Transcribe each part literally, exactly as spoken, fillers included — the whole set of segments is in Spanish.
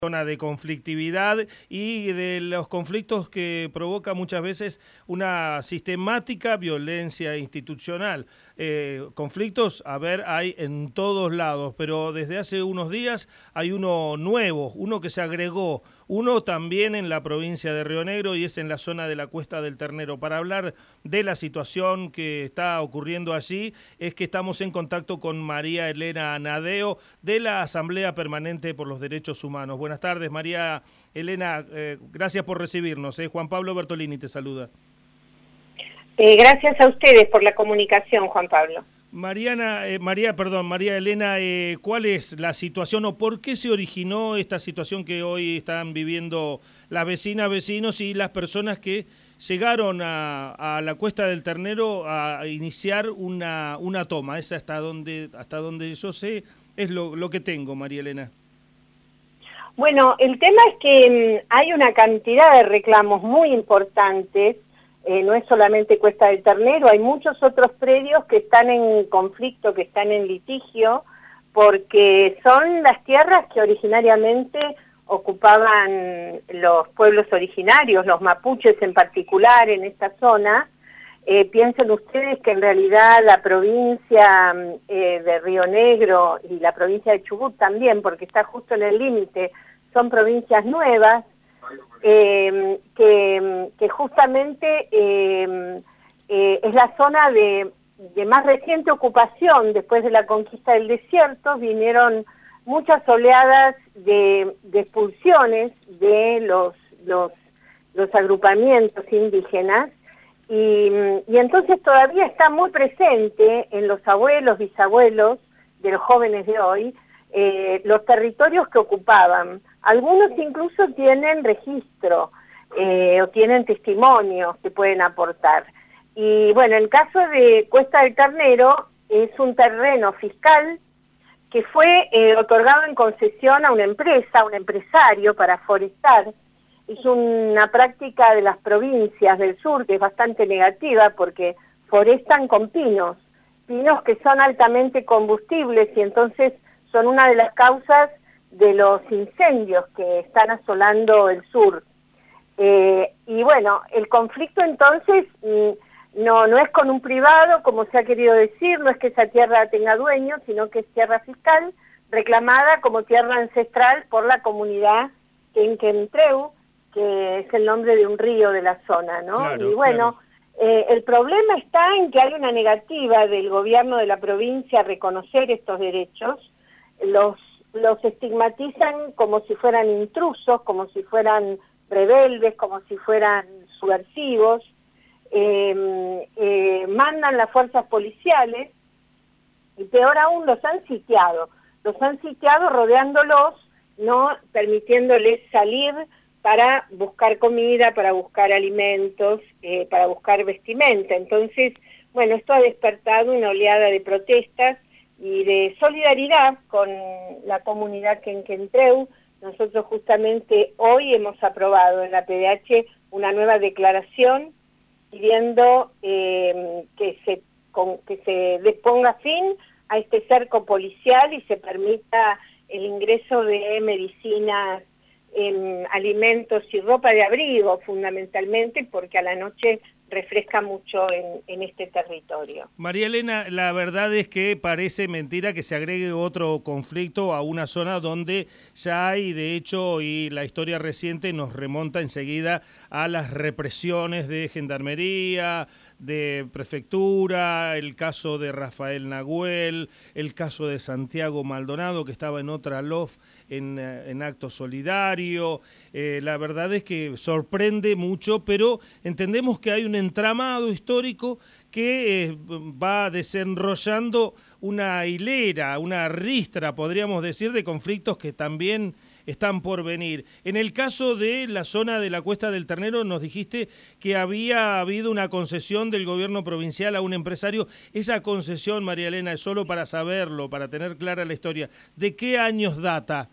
zona de conflictividad y de los conflictos que provoca muchas veces una sistemática violencia institucional. Eh, conflictos, a ver, hay en todos lados, pero desde hace unos días hay uno nuevo, uno que se agregó, uno también en la provincia de Río Negro y es en la zona de la Cuesta del Ternero. Para hablar de la situación que está ocurriendo allí, es que estamos en contacto con María Elena Nadeo de la Asamblea Permanente por los Derechos Humanos. Buenas tardes, María Elena, eh, gracias por recibirnos. Eh. Juan Pablo Bertolini te saluda. Eh, gracias a ustedes por la comunicación, Juan Pablo. Mariana, eh, María, perdón, María Elena, eh, ¿cuál es la situación o por qué se originó esta situación que hoy están viviendo las vecinas, vecinos y las personas que llegaron a, a la Cuesta del Ternero a iniciar una, una toma? Es hasta donde, hasta donde yo sé, es lo, lo que tengo, María Elena. Bueno, el tema es que mmm, hay una cantidad de reclamos muy importantes. Eh, no es solamente Cuesta del Ternero, hay muchos otros predios que están en conflicto, que están en litigio, porque son las tierras que originariamente ocupaban los pueblos originarios, los mapuches en particular en esta zona. Eh, piensen ustedes que en realidad la provincia eh, de Río Negro y la provincia de Chubut también, porque está justo en el límite, son provincias nuevas, Eh, que, que justamente eh, eh, es la zona de, de más reciente ocupación después de la conquista del desierto. Vinieron muchas oleadas de, de expulsiones de los, los, los agrupamientos indígenas y, y entonces todavía está muy presente en los abuelos, bisabuelos de los jóvenes de hoy, eh, los territorios que ocupaban. Algunos incluso tienen registro eh, o tienen testimonios que pueden aportar. Y bueno, en el caso de Cuesta del Ternero es un terreno fiscal que fue eh, otorgado en concesión a una empresa, a un empresario para forestar. Es una práctica de las provincias del sur que es bastante negativa porque forestan con pinos, pinos que son altamente combustibles y entonces son una de las causas de los incendios que están asolando el sur. Eh, y bueno, el conflicto entonces no, no es con un privado, como se ha querido decir, no es que esa tierra tenga dueño, sino que es tierra fiscal, reclamada como tierra ancestral por la comunidad Quenquentreu, que es el nombre de un río de la zona, ¿no? Claro, y bueno, claro. eh, el problema está en que hay una negativa del gobierno de la provincia a reconocer estos derechos. Los los estigmatizan como si fueran intrusos, como si fueran rebeldes, como si fueran subversivos, eh, eh, mandan las fuerzas policiales y peor aún los han sitiado, los han sitiado rodeándolos, no permitiéndoles salir para buscar comida, para buscar alimentos, eh, para buscar vestimenta. Entonces, bueno, esto ha despertado una oleada de protestas y de solidaridad con la comunidad Quenquentreu. Nosotros justamente hoy hemos aprobado en la P D H una nueva declaración pidiendo eh, que, se, con, que se le ponga fin a este cerco policial y se permita el ingreso de medicinas, eh, alimentos y ropa de abrigo fundamentalmente, porque a la noche refresca mucho en, en este territorio. María Elena, la verdad es que parece mentira que se agregue otro conflicto a una zona donde ya hay, de hecho, y la historia reciente nos remonta enseguida a las represiones de gendarmería, de prefectura, el caso de Rafael Nahuel, el caso de Santiago Maldonado, que estaba en otra L O F en, en acto solidario. Eh, la verdad es que sorprende mucho, pero entendemos que hay un entramado histórico que eh, va desenrollando una hilera, una ristra, podríamos decir, de conflictos que también están por venir. En el caso de la zona de la Cuesta del Ternero, nos dijiste que había habido una concesión del gobierno provincial a un empresario. Esa concesión, María Elena, es solo para saberlo, para tener clara la historia. ¿De qué años data?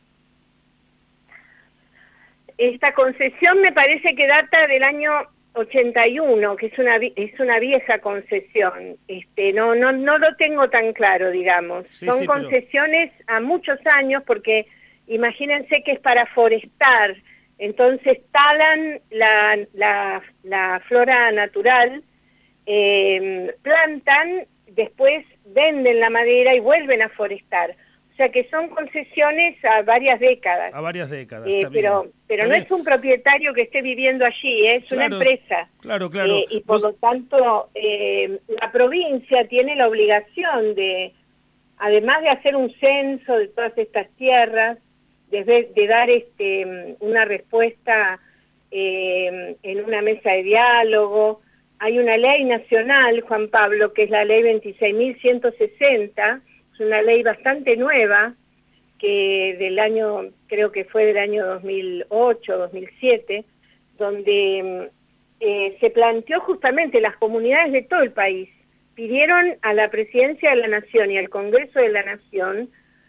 Esta concesión me parece que data del año ochenta y uno, que es una es una vieja concesión. Este, no no no lo tengo tan claro, digamos. Sí, Son sí, concesiones pero... a muchos años porque imagínense que es para forestar, entonces talan la, la, la flora natural, eh, plantan, después venden la madera y vuelven a forestar. O sea que son concesiones a varias décadas. A varias décadas, eh, está Pero, bien. pero Está no bien. es un propietario que esté viviendo allí, es Claro, una empresa. Claro, claro. Eh, y por Vos... lo tanto, eh, la provincia tiene la obligación de, además de hacer un censo de todas estas tierras, de, de dar este, una respuesta eh, en una mesa de diálogo. Hay una ley nacional, Juan Pablo, que es la ley veintiséis mil ciento sesenta, es una ley bastante nueva, que del año, creo que fue del año dos mil ocho, dos mil siete, donde eh, se planteó justamente las comunidades de todo el país, pidieron a la Presidencia de la Nación y al Congreso de la Nación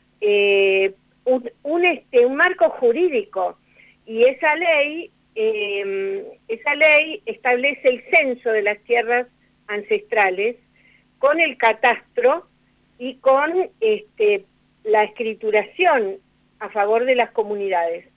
eh, un, un, este, un marco jurídico, y esa ley, eh, esa ley establece el censo de las tierras ancestrales con el catastro y con este, la escrituración a favor de las comunidades.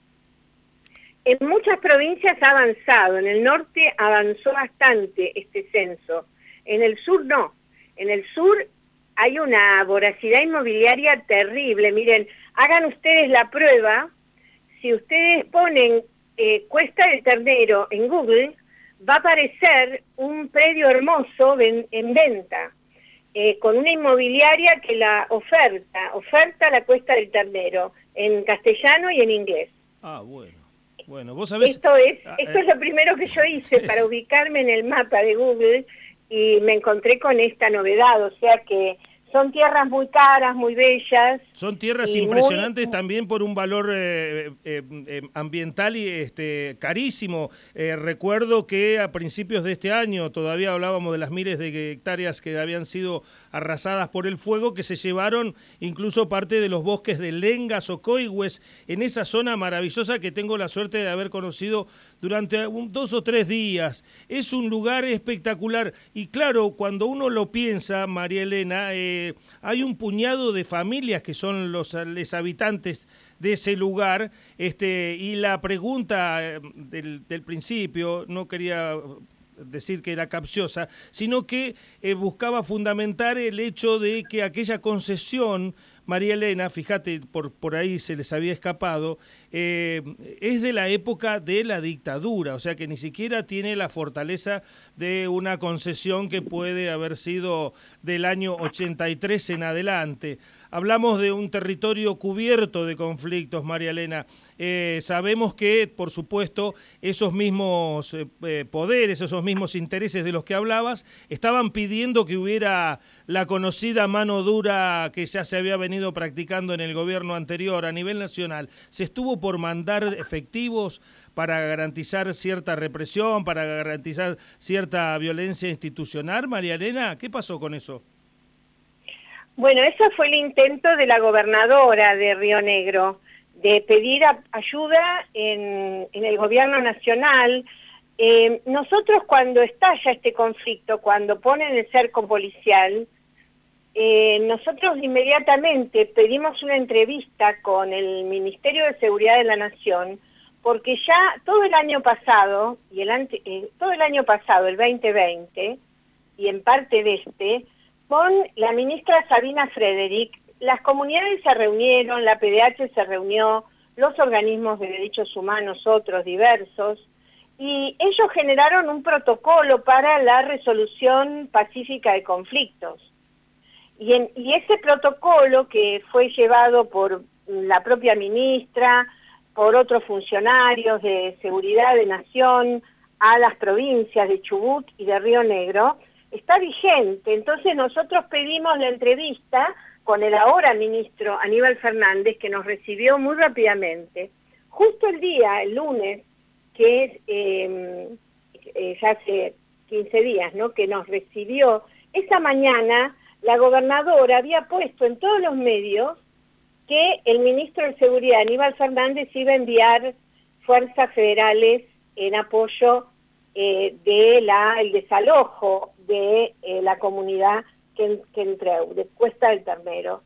En muchas provincias ha avanzado, en el norte avanzó bastante este censo, en el sur no. En el sur hay una voracidad inmobiliaria terrible. Miren, hagan ustedes la prueba, si ustedes ponen eh, Cuesta del Ternero en Google, va a aparecer un predio hermoso en, en venta, eh, con una inmobiliaria que la oferta, oferta la Cuesta del Ternero, en castellano y en inglés. Ah, bueno. Bueno, vos sabés... Esto es, ah, esto eh, es lo primero que yo hice es... para ubicarme en el mapa de Google, y me encontré con esta novedad, o sea que son tierras muy caras, muy bellas. Son tierras y impresionantes muy... también por un valor eh, eh, eh, ambiental y este carísimo. Eh, recuerdo que a principios de este año todavía hablábamos de las miles de hectáreas que habían sido arrasadas por el fuego, que se llevaron incluso parte de los bosques de lengas o coigües en esa zona maravillosa que tengo la suerte de haber conocido durante un, dos o tres días. Es un lugar espectacular y claro, cuando uno lo piensa, María Elena, eh, hay un puñado de familias que son los, los habitantes de ese lugar, este, y la pregunta del, del principio, no quería decir que era capciosa, sino que eh, buscaba fundamentar el hecho de que aquella concesión, María Elena, fíjate, por, por ahí se les había escapado, eh, es de la época de la dictadura, o sea que ni siquiera tiene la fortaleza de una concesión que puede haber sido del año ochenta y tres en adelante. Hablamos de un territorio cubierto de conflictos, María Elena. Eh, sabemos que, por supuesto, esos mismos eh, poderes, esos mismos intereses de los que hablabas, estaban pidiendo que hubiera la conocida mano dura que ya se había venido practicando en el gobierno anterior a nivel nacional. ¿Se estuvo por mandar efectivos para garantizar cierta represión, para garantizar cierta violencia institucional, María Elena? ¿Qué pasó con eso? Bueno, ese fue el intento de la gobernadora de Río Negro, de pedir a, ayuda en, en el gobierno nacional. Eh, nosotros cuando estalla este conflicto, cuando ponen el cerco policial, eh, nosotros inmediatamente pedimos una entrevista con el Ministerio de Seguridad de la Nación, porque ya todo el año pasado, y el ante, eh, todo el año pasado, el veinte veinte, y en parte de este, con la ministra Sabina Frederick, las comunidades se reunieron, la P D H se reunió, los organismos de derechos humanos, otros diversos, y ellos generaron un protocolo para la resolución pacífica de conflictos. Y, en, y ese protocolo, que fue llevado por la propia ministra, por otros funcionarios de seguridad de Nación, a las provincias de Chubut y de Río Negro, está vigente. Entonces nosotros pedimos la entrevista con el ahora ministro Aníbal Fernández, que nos recibió muy rápidamente. Justo el día, el lunes, que es eh, eh, ya hace quince días, ¿no?, que nos recibió, esa mañana la gobernadora había puesto en todos los medios que el ministro de Seguridad, Aníbal Fernández, iba a enviar fuerzas federales en apoyo eh, de la, el desalojo de eh, la comunidad Quentreu, de Cuesta del Ternero.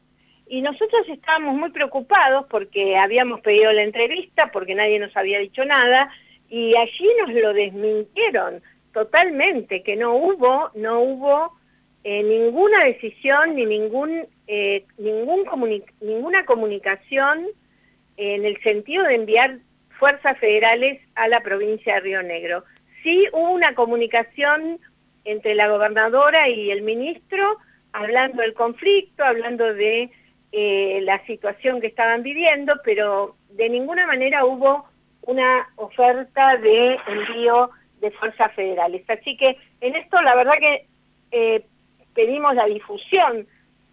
y nosotros estábamos muy preocupados porque habíamos pedido la entrevista, porque nadie nos había dicho nada, y allí nos lo desmintieron totalmente, que no hubo, no hubo eh, ninguna decisión ni ningún, eh, ningún comuni- ninguna comunicación en el sentido de enviar fuerzas federales a la provincia de Río Negro. Sí hubo una comunicación entre la gobernadora y el ministro, hablando del conflicto, hablando de eh, la situación que estaban viviendo, pero de ninguna manera hubo una oferta de envío de fuerzas federales. Así que en esto la verdad que eh, pedimos la difusión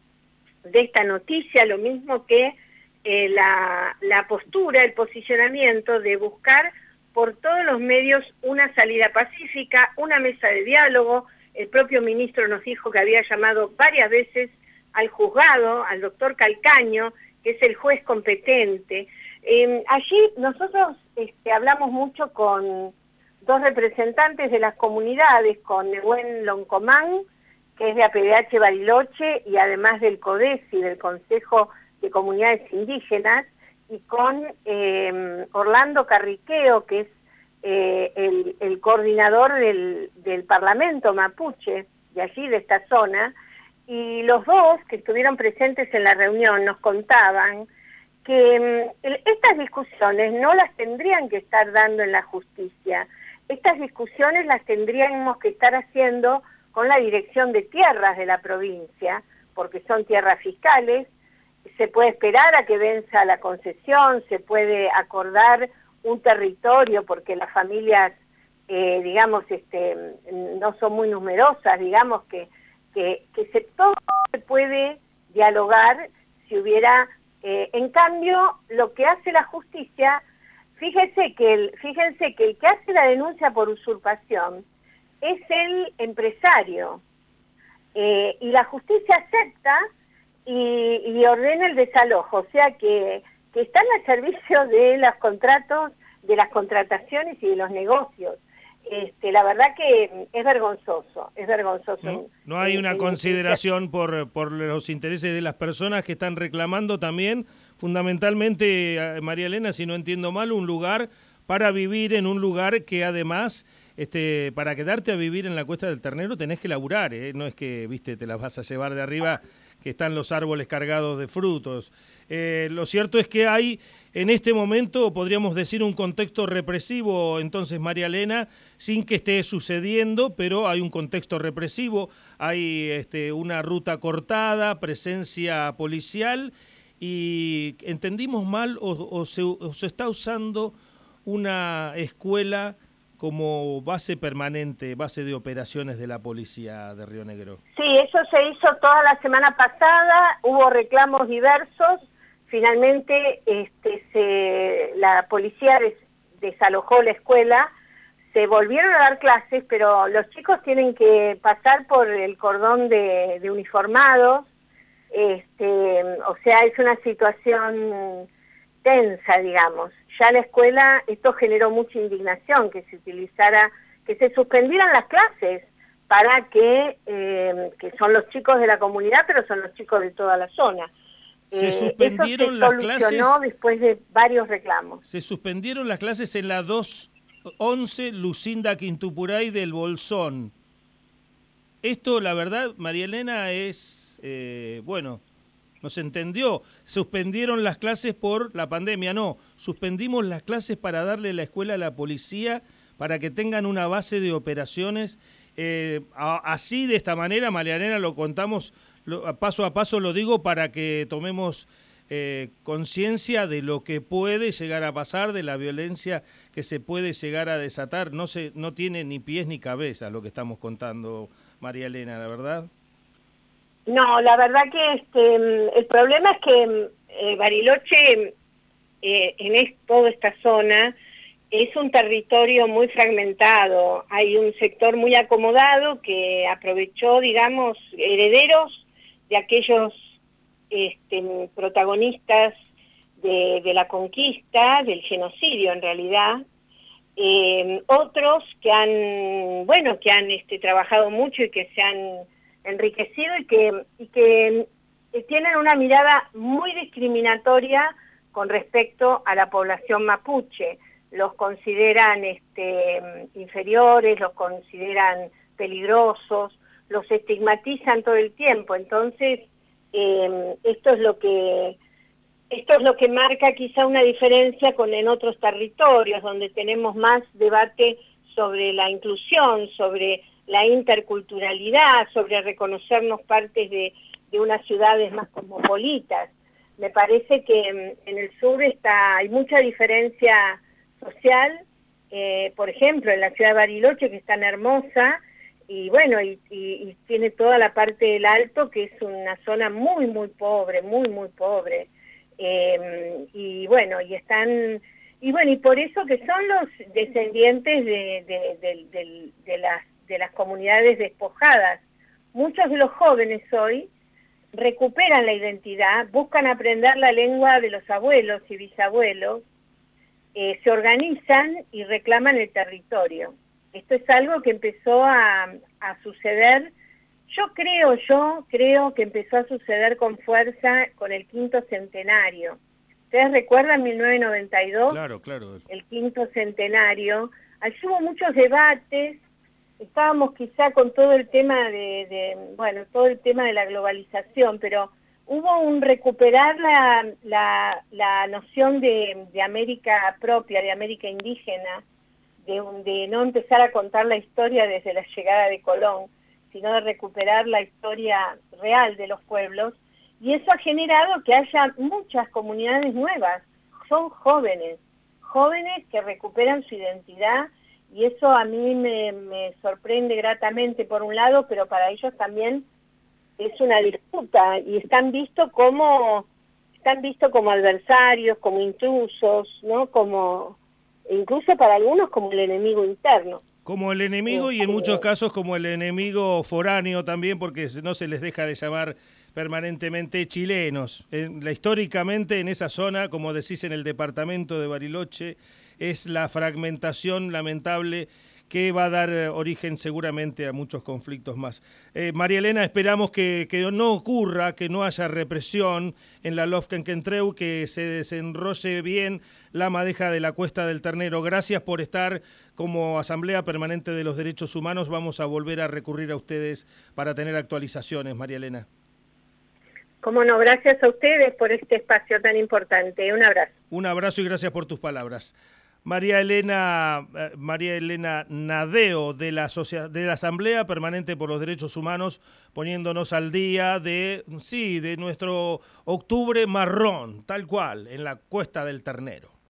de esta noticia, lo mismo que eh, la, la postura, el posicionamiento de buscar por todos los medios una salida pacífica, una mesa de diálogo. El propio ministro nos dijo que había llamado varias veces al juzgado, al doctor Calcaño, que es el juez competente. Eh, allí nosotros este, hablamos mucho con dos representantes de las comunidades, con Nehuen Loncomán, que es de A P D H Bariloche, y además del CODESI, del Consejo de Comunidades Indígenas, y con eh, Orlando Carriqueo, que es eh, el, el coordinador del, del Parlamento mapuche, de allí, de esta zona, y los dos que estuvieron presentes en la reunión nos contaban que um, estas discusiones no las tendrían que estar dando en la justicia, estas discusiones las tendríamos que estar haciendo con la Dirección de Tierras de la provincia, porque son tierras fiscales. Se puede esperar a que venza la concesión, se puede acordar un territorio porque las familias, eh, digamos, este, no son muy numerosas, digamos que, que, que se, todo se puede dialogar si hubiera... Eh, en cambio, lo que hace la justicia, fíjense que, el, fíjense que el que hace la denuncia por usurpación es el empresario, eh, y la justicia acepta y, y ordena el desalojo, o sea que, que están al servicio de los contratos, de las contrataciones y de los negocios. Este, la verdad que es vergonzoso, es vergonzoso. No, no hay una consideración por, por los intereses de las personas que están reclamando también, fundamentalmente, María Elena, si no entiendo mal, un lugar para vivir en un lugar que además, este, para quedarte a vivir en la Cuesta del Ternero tenés que laburar, ¿eh? No es que, viste, te las vas a llevar de arriba, que están los árboles cargados de frutos. Eh, lo cierto es que hay, en este momento, podríamos decir, un contexto represivo, entonces, María Elena, sin que esté sucediendo, pero hay un contexto represivo, hay este, una ruta cortada, presencia policial, y ¿entendimos mal o, o, se, o se está usando una escuela como base permanente, base de operaciones de la policía de Río Negro? Sí, eso se hizo toda la semana pasada, hubo reclamos diversos, finalmente este, se, la policía des, desalojó la escuela, se volvieron a dar clases, pero los chicos tienen que pasar por el cordón de, de uniformados, este, o sea, es una situación tensa, digamos. Ya la escuela, esto generó mucha indignación, que se utilizara, que se suspendieran las clases para que, eh, que son los chicos de la comunidad, pero son los chicos de toda la zona. Se eh, suspendieron eso se las solucionó clases después de varios reclamos. Se suspendieron las clases en la dos once Lucinda Quintupuray del Bolsón. Esto, la verdad, María Elena, es, eh, bueno, no se entendió. Suspendieron las clases por la pandemia, no. Suspendimos las clases para darle la escuela a la policía para que tengan una base de operaciones. Eh, a, así, de esta manera, María Elena, lo contamos lo, paso a paso, lo digo para que tomemos eh, conciencia de lo que puede llegar a pasar, de la violencia que se puede llegar a desatar. No, se, no tiene ni pies ni cabeza lo que estamos contando, María Elena, la verdad. No, la verdad que este, el problema es que eh, Bariloche, eh, en es, toda esta zona, es un territorio muy fragmentado. Hay un sector muy acomodado que aprovechó, digamos, herederos de aquellos este, protagonistas de, de la conquista, del genocidio en realidad. Eh, otros que han, bueno, que han este, trabajado mucho y que se han enriquecido y que, y que eh, tienen una mirada muy discriminatoria con respecto a la población mapuche. Los consideran este, inferiores, los consideran peligrosos, los estigmatizan todo el tiempo. Entonces, eh, esto es lo que esto es lo que marca quizá una diferencia con en otros territorios, donde tenemos más debate sobre la inclusión, sobre la interculturalidad, sobre reconocernos partes de, de unas ciudades más cosmopolitas. Me parece que en el sur está, hay mucha diferencia social, eh, por ejemplo, en la ciudad de Bariloche, que es tan hermosa, y bueno, y, y, y tiene toda la parte del Alto, que es una zona muy, muy pobre, muy, muy pobre. Eh, y bueno, y están, y bueno, y por eso que son los descendientes de, de, de, de, de, las, de las comunidades despojadas. Muchos de los jóvenes hoy recuperan la identidad, buscan aprender la lengua de los abuelos y bisabuelos, eh, se organizan y reclaman el territorio. Esto es algo que empezó a, a suceder. Yo creo, yo creo que empezó a suceder con fuerza con el quinto centenario. ¿Ustedes recuerdan mil novecientos noventa y dos? Claro, claro. El quinto centenario. Allí hubo muchos debates, estábamos quizá con todo el tema de, de bueno, todo el tema de la globalización, pero hubo un recuperar la, la, la noción de, de América propia, de América indígena, de, de no empezar a contar la historia desde la llegada de Colón, sino de recuperar la historia real de los pueblos, y eso ha generado que haya muchas comunidades nuevas, son jóvenes, jóvenes que recuperan su identidad, y eso a mí me, me sorprende gratamente por un lado, pero para ellos también es una disputa, y están vistos como, están vistos como adversarios, como intrusos, ¿no? Como, incluso para algunos como el enemigo interno. Como el enemigo y en muchos casos como el enemigo foráneo también, porque no se les deja de llamar permanentemente chilenos. En, la, históricamente en esa zona, como decís en el departamento de Bariloche, es la fragmentación lamentable que va a dar origen seguramente a muchos conflictos más. Eh, María Elena, esperamos que, que no ocurra, que no haya represión en la Lofkenkentreu, que se desenrolle bien la madeja de la Cuesta del Ternero. Gracias por estar como Asamblea Permanente de los Derechos Humanos. Vamos a volver a recurrir a ustedes para tener actualizaciones, María Elena. Cómo no, gracias a ustedes por este espacio tan importante. Un abrazo. Un abrazo y gracias por tus palabras. María Elena, eh, María Elena Nadeo de la, de la Asamblea Permanente por los Derechos Humanos, poniéndonos al día de, sí, de nuestro octubre marrón, tal cual, en la Cuesta del Ternero.